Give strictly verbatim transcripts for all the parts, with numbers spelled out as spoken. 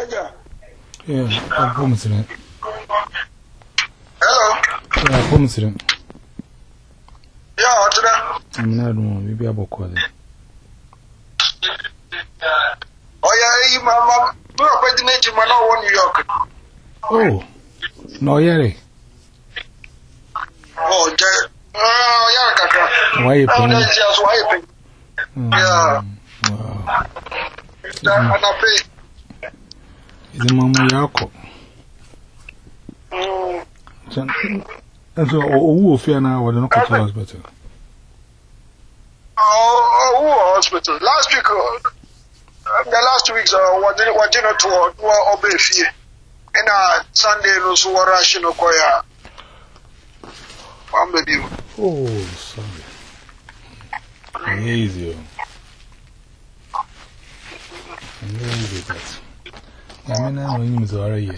Yeah, I'm home today. Hello. Yeah, I'm home today. Yeah, today. I'm not one. Maybe I'll call it. Oh, yeah, you, Mama. We're going to meet you in New York. Oh, no, yeah. Oh, yeah. Why you paying? Yeah. Wow. And I pay. Is Mama Yako? And so, who will fear now? What the no hospital? Oh, hospital. Last week, the last week's, what did what did not to obey fear. And uh, Sunday, no, so what I should know. Oh, sorry. Easy. Easy, but I mean, I'm going to already.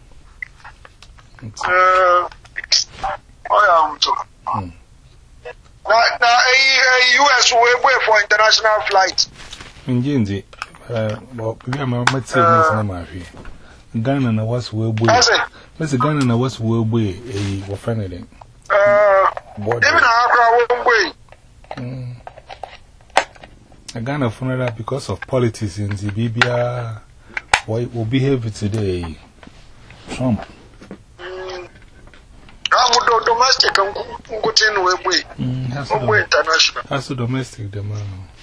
Uh, I am too. Now, a U S way for international flight. In Jinzi, uh, well, we are my say, Ghana and was well boy. Mister Ghana and was well boy, a friendly. Uh, even our own way. I Ghana funeral because of politics in the B B R. Why will behave today? Trump. I would do domestic and go in way. Way international. As a domestic demand.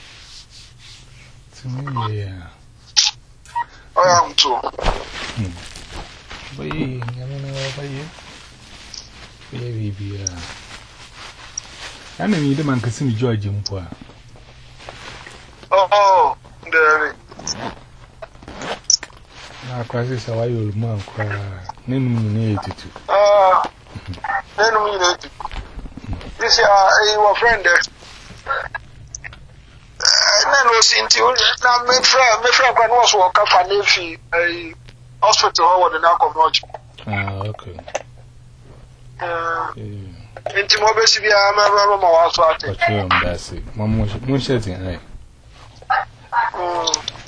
To me, yeah. I am too. But you, I don't know about you. Baby, I know you demand to see George in poor. Oh, there. Now, crisis, how you will man cry. Name me to. Ah, then we need to. This is your friend. And then was into now, my friend, my friend can also walk up and if he a hospital or the narcotic. Ah, okay. Uh, into Mobile, I remember my house. But you am that's it. Mamma, no shedding, eh?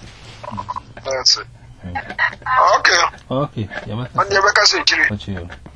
That's it. Okay. Okay, yeah, and you make us a what you